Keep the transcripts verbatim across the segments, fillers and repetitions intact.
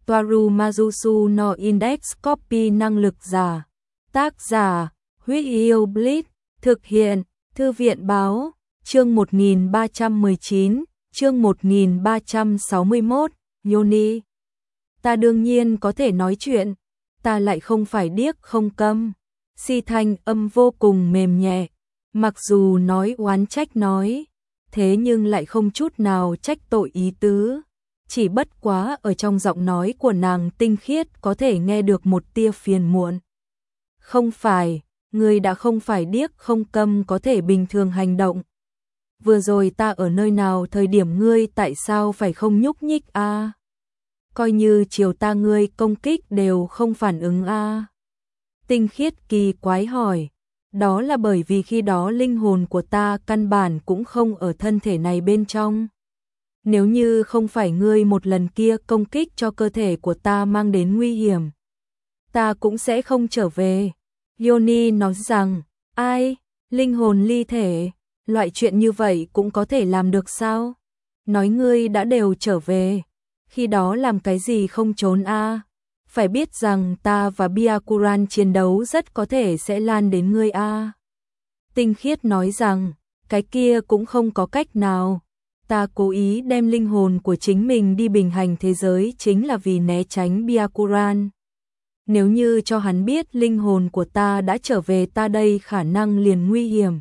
Toaru Majusu no Index Copy năng lực giả. Tác giả, Huyết Yêu Blitz, thực hiện, Thư viện Báo, chương một nghìn ba trăm mười chín, chương một nghìn ba trăm sáu mươi mốt, Yoni. Ta đương nhiên có thể nói chuyện, ta lại không phải điếc không câm. Si thanh âm vô cùng mềm nhẹ, mặc dù nói oán trách nói, thế nhưng lại không chút nào trách tội ý tứ. Chỉ bất quá ở trong giọng nói của nàng tinh khiết có thể nghe được một tia phiền muộn. Không phải, ngươi đã không phải điếc không câm có thể bình thường hành động. Vừa rồi ta ở nơi nào thời điểm ngươi tại sao phải không nhúc nhích a? À? Coi như chiều ta ngươi công kích đều không phản ứng a. À? Tinh khiết kỳ quái hỏi, đó là bởi vì khi đó linh hồn của ta căn bản cũng không ở thân thể này bên trong. Nếu như không phải ngươi một lần kia công kích cho cơ thể của ta mang đến nguy hiểm, ta cũng sẽ không trở về. Yoni nói rằng, ai, linh hồn ly thể, loại chuyện như vậy cũng có thể làm được sao? Nói ngươi đã đều trở về, khi đó làm cái gì không trốn a? À? Phải biết rằng ta và Byakuran chiến đấu rất có thể sẽ lan đến ngươi a. À? Tinh khiết nói rằng, cái kia cũng không có cách nào. Ta cố ý đem linh hồn của chính mình đi bình hành thế giới chính là vì né tránh Byakuran. Nếu như cho hắn biết linh hồn của ta đã trở về ta đây khả năng liền nguy hiểm.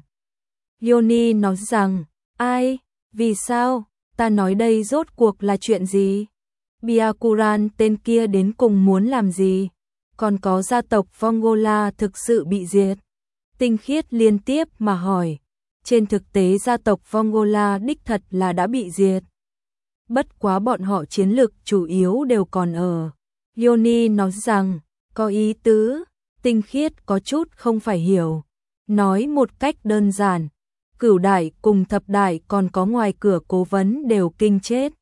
Yoni nói rằng, ai, vì sao, ta nói đây rốt cuộc là chuyện gì? Byakuran tên kia đến cùng muốn làm gì? Còn có gia tộc Vongola thực sự bị diệt? Tinh khiết liên tiếp mà hỏi. Trên thực tế gia tộc Vongola đích thật là đã bị diệt. Bất quá bọn họ chiến lực chủ yếu đều còn ở. Yoni nói rằng, có ý tứ, tinh khiết có chút không phải hiểu. Nói một cách đơn giản, cửu đại cùng thập đại còn có ngoài cửa cố vấn đều kinh chết.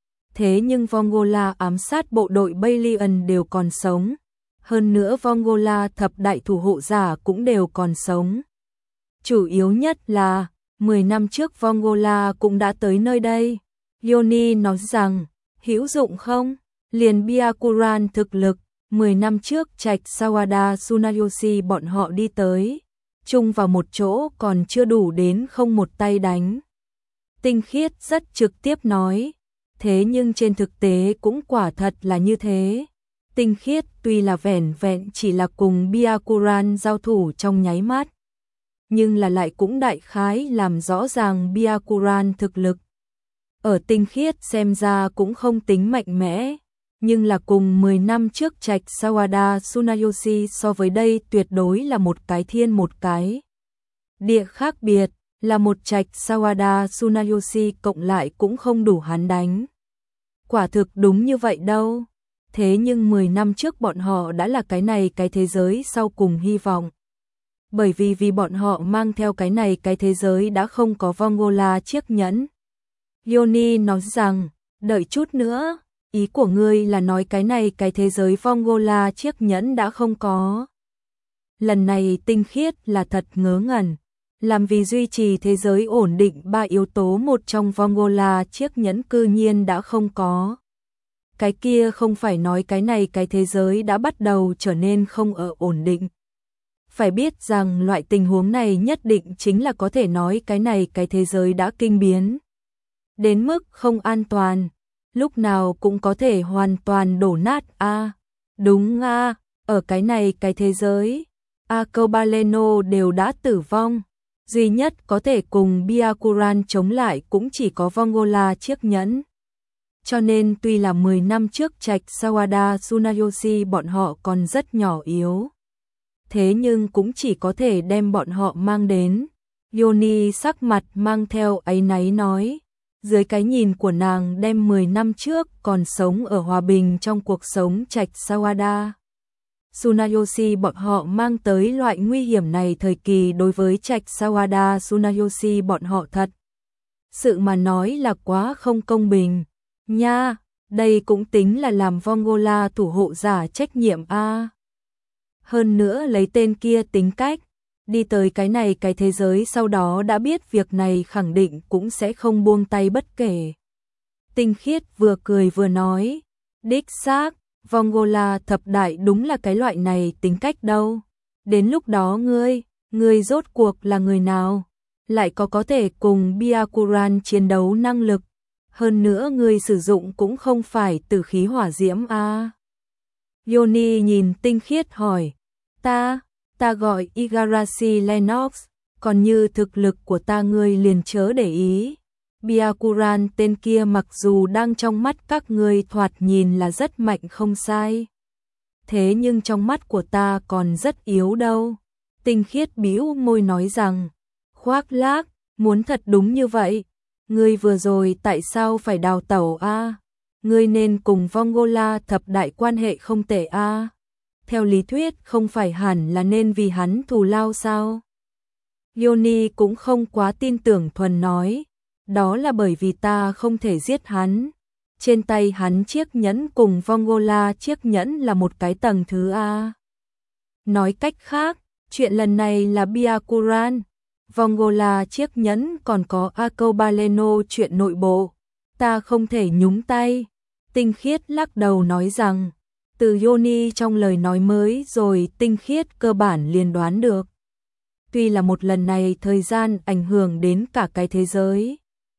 Thế nhưng Vongola ám sát bộ đội Balian đều còn sống. Hơn nữa Vongola thập đại thủ hộ giả cũng đều còn sống. Chủ yếu nhất là, mười năm trước Vongola cũng đã tới nơi đây. Yoni nói rằng, hữu dụng không? Liền Byakuran thực lực, mười năm trước trạch Sawada Tsunayoshi bọn họ đi tới. Chung vào một chỗ còn chưa đủ đến không một tay đánh. Tinh khiết rất trực tiếp nói. Thế nhưng trên thực tế cũng quả thật là như thế. Tinh khiết tuy là vẻn vẹn chỉ là cùng Byakuran giao thủ trong nháy mắt. Nhưng là lại cũng đại khái làm rõ ràng Byakuran thực lực. Ở tinh khiết xem ra cũng không tính mạnh mẽ, nhưng là cùng mười năm trước trạch Sawada Tsunayoshi so với đây tuyệt đối là một cái thiên một cái địa khác biệt, là một trạch Sawada Tsunayoshi cộng lại cũng không đủ hắn đánh. Quả thực đúng như vậy đâu. Thế nhưng mười năm trước bọn họ đã là cái này cái thế giới sau cùng hy vọng. Bởi vì vì bọn họ mang theo cái này cái thế giới đã không có Vongola chiếc nhẫn. Yoni nói rằng, đợi chút nữa, ý của ngươi là nói cái này cái thế giới Vongola chiếc nhẫn đã không có. Lần này tinh khiết là thật ngớ ngẩn, làm vì duy trì thế giới ổn định ba yếu tố một trong Vongola chiếc nhẫn cư nhiên đã không có. Cái kia không phải nói cái này cái thế giới đã bắt đầu trở nên không ở ổn định. Phải biết rằng loại tình huống này nhất định chính là có thể nói cái này cái thế giới đã kinh biến. Đến mức không an toàn, lúc nào cũng có thể hoàn toàn đổ nát a. À, đúng a, à, ở cái này cái thế giới, Arcobaleno đều đã tử vong. Duy nhất có thể cùng Byakuran chống lại cũng chỉ có Vongola chiếc nhẫn. Cho nên tuy là mười năm trước trạch Sawada Tsunayoshi bọn họ còn rất nhỏ yếu. Thế nhưng cũng chỉ có thể đem bọn họ mang đến. Yoni sắc mặt mang theo áy náy nói. Dưới cái nhìn của nàng đem mười năm trước còn sống ở hòa bình trong cuộc sống trạch Sawada Tsunayoshi bọn họ mang tới loại nguy hiểm này thời kỳ đối với trạch Sawada Tsunayoshi bọn họ thật. Sự mà nói là quá không công bình. Nha, đây cũng tính là làm Vongola thủ hộ giả trách nhiệm a. À. Hơn nữa lấy tên kia tính cách, đi tới cái này cái thế giới sau đó đã biết việc này khẳng định cũng sẽ không buông tay bất kể. Tinh khiết vừa cười vừa nói, đích xác, Vongola thập đại đúng là cái loại này tính cách đâu. Đến lúc đó ngươi, ngươi rốt cuộc là người nào? Lại có có thể cùng Byakuran chiến đấu năng lực. Hơn nữa ngươi sử dụng cũng không phải tử khí hỏa diễm a. À. Yoni nhìn tinh khiết hỏi. Ta, ta gọi Igarashi Lennox, còn như thực lực của ta ngươi liền chớ để ý. Byakuran tên kia mặc dù đang trong mắt các ngươi thoạt nhìn là rất mạnh không sai. Thế nhưng trong mắt của ta còn rất yếu đâu. Tinh khiết bĩu môi nói rằng, khoác lác, muốn thật đúng như vậy. Ngươi vừa rồi tại sao phải đào tẩu a? À? Ngươi nên cùng Vongola thập đại quan hệ không tệ a. À? Theo lý thuyết không phải hẳn là nên vì hắn thù lao sao? Yoni cũng không quá tin tưởng thuần nói, đó là bởi vì ta không thể giết hắn. Trên tay hắn chiếc nhẫn cùng Vongola chiếc nhẫn là một cái tầng thứ A. Nói cách khác, chuyện lần này là Byakuran, Vongola chiếc nhẫn còn có Arcobaleno chuyện nội bộ. Ta không thể nhúng tay. Tinh khiết lắc đầu nói rằng, từ Yoni trong lời nói mới rồi tinh khiết cơ bản liền đoán được. Tuy là một lần này thời gian ảnh hưởng đến cả cái thế giới.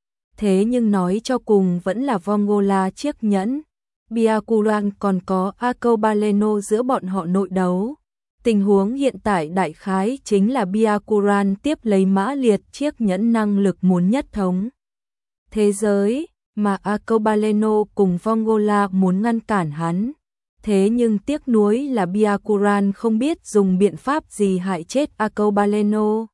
Thế nhưng nói cho cùng vẫn là Vongola chiếc nhẫn. Byakuran còn có Arcobaleno giữa bọn họ nội đấu. Tình huống hiện tại đại khái chính là Byakuran tiếp lấy mã liệt chiếc nhẫn năng lực muốn nhất thống thế giới, mà Arcobaleno cùng Vongola muốn ngăn cản hắn. Thế nhưng tiếc nuối là Byakuran không biết dùng biện pháp gì hại chết Arcobaleno.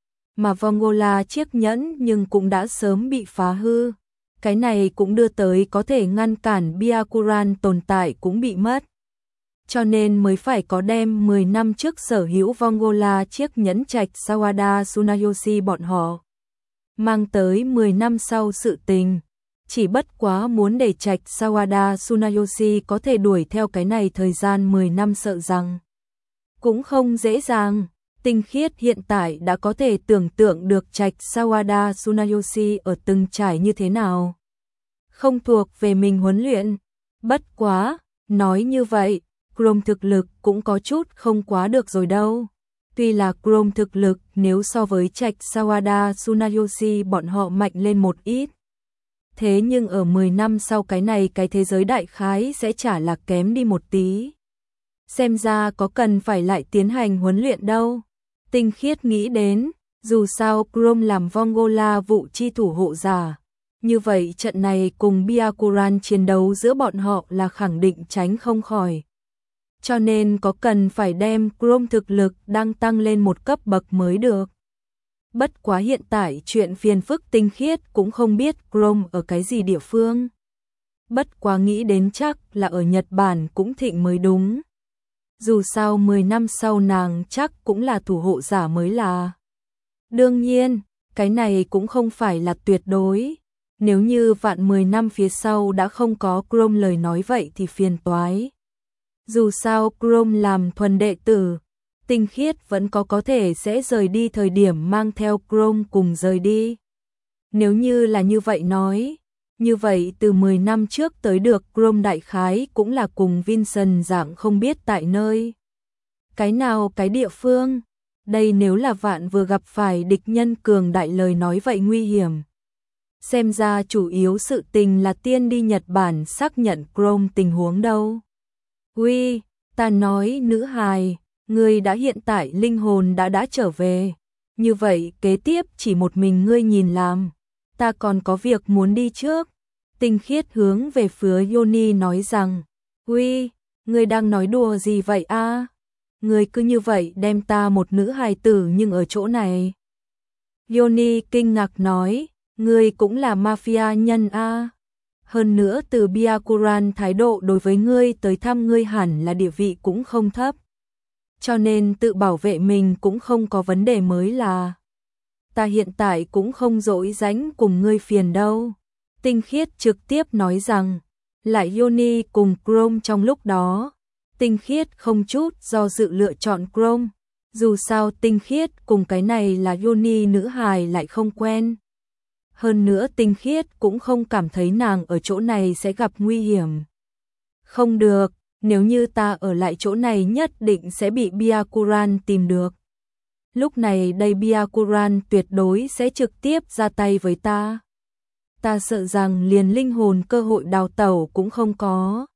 Mà Vongola chiếc nhẫn nhưng cũng đã sớm bị phá hư. Cái này cũng đưa tới có thể ngăn cản Byakuran tồn tại cũng bị mất. Cho nên mới phải có đem mười năm trước sở hữu Vongola chiếc nhẫn trạch Sawada Tsunayoshi bọn họ. Mang tới mười năm sau sự tình. Chỉ bất quá muốn để trạch Sawada Tsunayoshi có thể đuổi theo cái này thời gian mười năm sợ rằng cũng không dễ dàng. Tinh khiết hiện tại đã có thể tưởng tượng được trạch Sawada Tsunayoshi ở từng trải như thế nào. Không thuộc về mình huấn luyện. Bất quá, nói như vậy, Chrome thực lực cũng có chút không quá được rồi đâu. Tuy là Chrome thực lực nếu so với trạch Sawada Tsunayoshi bọn họ mạnh lên một ít. Thế nhưng ở mười năm sau cái này cái thế giới đại khái sẽ chả là kém đi một tí. Xem ra có cần phải lại tiến hành huấn luyện đâu. Tinh khiết nghĩ đến, dù sao Chrome làm Vongola vụ chi thủ hộ giả. Như vậy trận này cùng Byakuran chiến đấu giữa bọn họ là khẳng định tránh không khỏi. Cho nên có cần phải đem Chrome thực lực đang tăng lên một cấp bậc mới được. Bất quá hiện tại chuyện phiền phức tinh khiết cũng không biết Chrome ở cái gì địa phương. Bất quá nghĩ đến chắc là ở Nhật Bản cũng thịnh mới đúng. Dù sao mười năm sau nàng chắc cũng là thủ hộ giả mới là. Đương nhiên, cái này cũng không phải là tuyệt đối. Nếu như vạn mười năm phía sau đã không có Chrome lời nói vậy thì phiền toái. Dù sao Chrome làm thuần đệ tử, tinh khiết vẫn có có thể sẽ rời đi thời điểm mang theo Chrome cùng rời đi. Nếu như là như vậy nói, như vậy từ mười năm trước tới được Chrome đại khái cũng là cùng Vincent dạng không biết tại nơi. Cái nào cái địa phương, đây nếu là vạn vừa gặp phải địch nhân cường đại lời nói vậy nguy hiểm. Xem ra chủ yếu sự tình là tiên đi Nhật Bản xác nhận Chrome tình huống đâu. Uy, ta nói nữ hài, ngươi đã hiện tại linh hồn đã đã trở về. Như vậy kế tiếp chỉ một mình ngươi nhìn làm. Ta còn có việc muốn đi trước. Tinh khiết hướng về phía Yoni nói rằng, uy, ngươi đang nói đùa gì vậy a? À? Ngươi cứ như vậy đem ta một nữ hài tử nhưng ở chỗ này. Yoni kinh ngạc nói, ngươi cũng là mafia nhân a. À? Hơn nữa từ Byakuran thái độ đối với ngươi tới thăm ngươi hẳn là địa vị cũng không thấp. Cho nên tự bảo vệ mình cũng không có vấn đề mới là. Ta hiện tại cũng không dỗi dánh cùng ngươi phiền đâu. Tinh khiết trực tiếp nói rằng, lại Yoni cùng Chrome trong lúc đó. Tinh khiết không chút do dự lựa chọn Chrome. Dù sao tinh khiết cùng cái này là Yoni nữ hài lại không quen. Hơn nữa tinh khiết cũng không cảm thấy nàng ở chỗ này sẽ gặp nguy hiểm. Không được, Nếu như ta ở lại chỗ này nhất định sẽ bị Byakuran tìm được. Lúc này đây Byakuran tuyệt đối sẽ trực tiếp ra tay với ta. Ta sợ rằng liền linh hồn cơ hội đào tẩu cũng không có.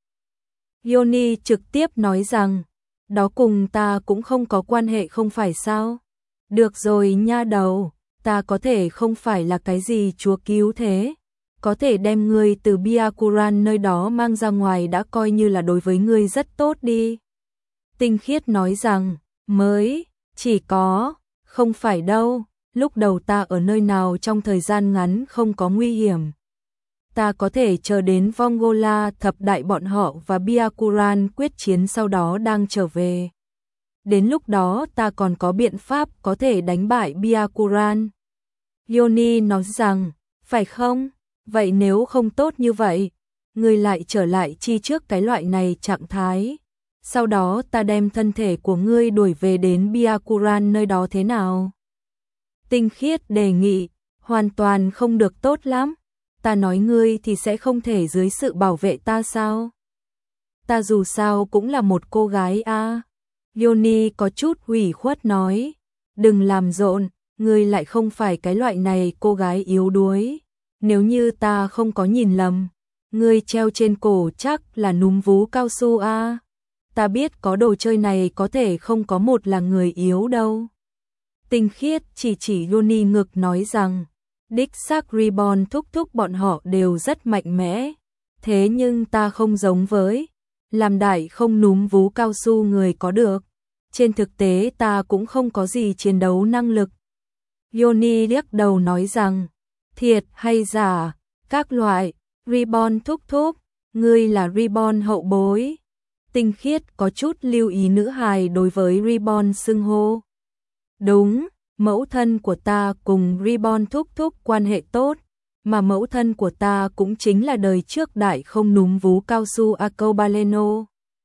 Yoni trực tiếp nói rằng, đó cùng ta cũng không có quan hệ không phải sao? Được rồi nha đầu, ta có thể không phải là cái gì chúa cứu thế. Có thể đem ngươi từ Byakuran nơi đó mang ra ngoài đã coi như là đối với ngươi rất tốt đi. Tinh Khiết nói rằng, mới, chỉ có, không phải đâu, lúc đầu ta ở nơi nào trong thời gian ngắn không có nguy hiểm. Ta có thể chờ đến Vongola thập đại bọn họ và Byakuran quyết chiến sau đó đang trở về. Đến lúc đó ta còn có biện pháp có thể đánh bại Byakuran. Yoni nói rằng, phải không? Vậy nếu không tốt như vậy, ngươi lại trở lại chi trước cái loại này trạng thái. Sau đó ta đem thân thể của ngươi đuổi về đến Byakuran nơi đó thế nào? Tinh Khiết đề nghị, hoàn toàn không được tốt lắm. Ta nói ngươi thì sẽ không thể dưới sự bảo vệ ta sao? Ta dù sao cũng là một cô gái a. À. Yoni có chút ủy khuất nói, đừng làm rộn, ngươi lại không phải cái loại này cô gái yếu đuối. Nếu như ta không có nhìn lầm, ngươi treo trên cổ chắc là núm vú cao su a. À. Ta biết có đồ chơi này có thể không có một là người yếu đâu. Tinh Khiết chỉ chỉ Yoni ngực nói rằng, đích xác Reborn thúc thúc bọn họ đều rất mạnh mẽ. Thế nhưng ta không giống với, làm đại không núm vú cao su người có được. Trên thực tế ta cũng không có gì chiến đấu năng lực. Yoni liếc đầu nói rằng, thiệt hay giả, các loại, Reborn thúc thúc, ngươi là Reborn hậu bối. Tinh Khiết có chút lưu ý nữ hài đối với Reborn xưng hô. Đúng, mẫu thân của ta cùng Reborn thúc thúc quan hệ tốt, mà mẫu thân của ta cũng chính là đời trước đại không núm vú cao su Acobaleno.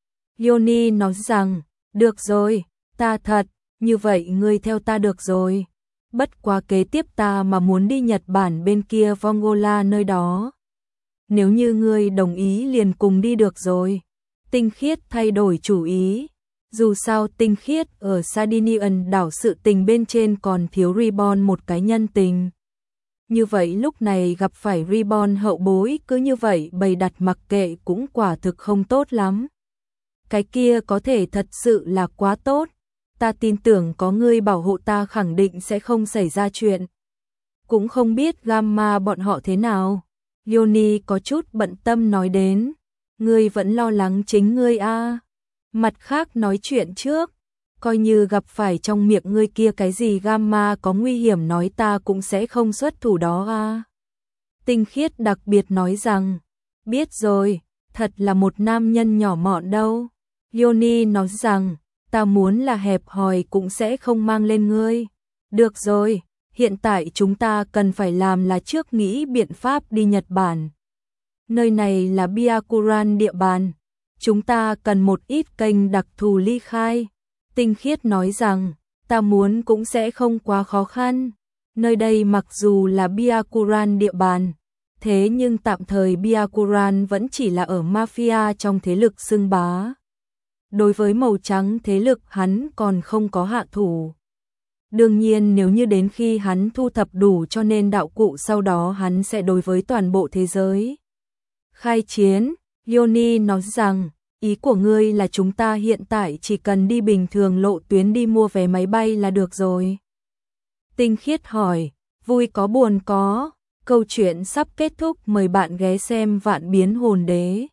Yoni nói rằng, được rồi, ta thật, như vậy ngươi theo ta được rồi. Bất quá kế tiếp ta mà muốn đi Nhật Bản bên kia Vongola nơi đó. Nếu như ngươi đồng ý liền cùng đi được rồi. Tinh Khiết thay đổi chủ ý. Dù sao Tinh Khiết ở Sardinian đảo sự tình bên trên còn thiếu Reborn một cái nhân tình. Như vậy lúc này gặp phải Reborn hậu bối cứ như vậy bày đặt mặc kệ cũng quả thực không tốt lắm. Cái kia có thể thật sự là quá tốt. Ta tin tưởng có ngươi bảo hộ ta khẳng định sẽ không xảy ra chuyện. Cũng không biết Gamma bọn họ thế nào. Yoni có chút bận tâm nói đến. Ngươi vẫn lo lắng chính ngươi a. À. Mặt khác nói chuyện trước. Coi như gặp phải trong miệng ngươi kia cái gì Gamma có nguy hiểm nói ta cũng sẽ không xuất thủ đó a. À. Tinh Khiết đặc biệt nói rằng. Biết rồi, thật là một nam nhân nhỏ mọn đâu. Yoni nói rằng. Ta muốn là hẹp hòi cũng sẽ không mang lên ngươi. Được rồi, hiện tại chúng ta cần phải làm là trước nghĩ biện pháp đi Nhật Bản. Nơi này là Byakuran địa bàn. Chúng ta cần một ít kênh đặc thù ly khai. Tinh Khiết nói rằng, ta muốn cũng sẽ không quá khó khăn. Nơi đây mặc dù là Byakuran địa bàn, thế nhưng tạm thời Byakuran vẫn chỉ là ở mafia trong thế lực xưng bá. Đối với màu trắng thế lực hắn còn không có hạ thủ. Đương nhiên nếu như đến khi hắn thu thập đủ cho nên đạo cụ sau đó hắn sẽ đối với toàn bộ thế giới khai chiến. Yoni nói rằng, ý của ngươi là chúng ta hiện tại chỉ cần đi bình thường lộ tuyến đi mua vé máy bay là được rồi. Tinh Khiết hỏi, vui có buồn có, câu chuyện sắp kết thúc mời bạn ghé xem Vạn Biến Hồn Đế.